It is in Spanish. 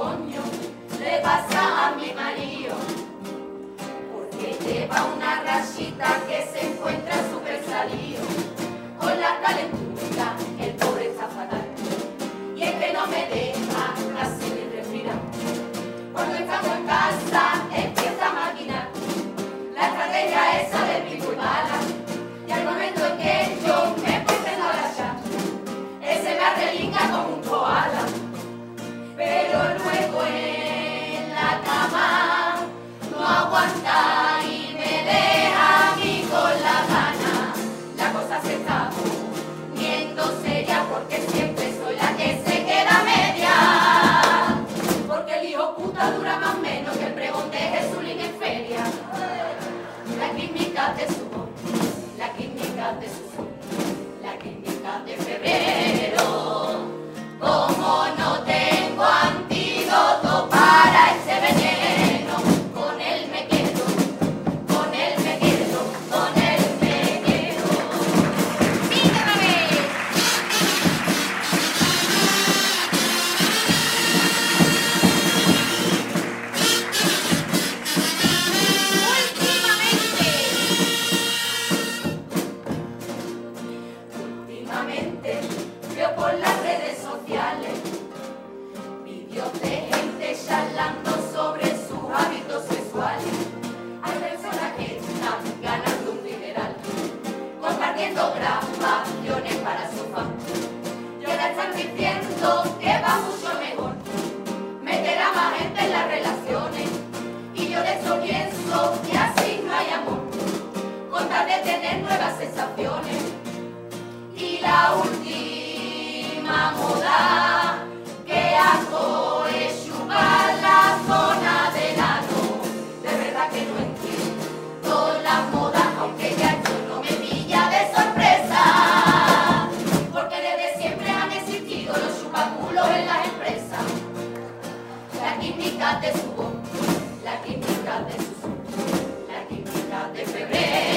coño le pasa a mi marido? Porque lleva una rayita que se encuentra súper salido. Con la calentura el pobre está fatal. Y es que no me deja casi ni respirar. Cuando estamos en casa empieza a maquinar la estrategia esa de pico y pala. Y al momento en que yo me pretendo agachar, ese me arrelinga como un koala. Pero luego en la cama no aguanta y me deja a mí con la gana. La cosa se está poniendo seria porque siempre soy la que se queda media. Porque el hijo puta dura más o menos que el pregón de Jesulín en feria. La química de su voz, la química de su sol, la química de febrero. Como no tengo antídoto para ese veneno, con él me quedo, con él me quedo, con él me quedo. ¡Dígame! Últimamente veo por las redes sociales vídeos de gente charlando sobre sus hábitos sexuales. Hay personas que están ganando un dineral compartiendo grabaciones para su fan. Y ahora están diciendo que va mucho mejor meter a más gente en las relaciones. Y yo de eso pienso que así no hay amor, con tal de tener nuevas sensaciones. Y la última moda que hago es chupar la zona del ano. De verdad que no entiendo la moda, aunque ya esto no me pilla de sorpresa. Porque desde siempre han existido los chupaculos en las empresas. La química de su voz, la química de su sol, la química de febrero.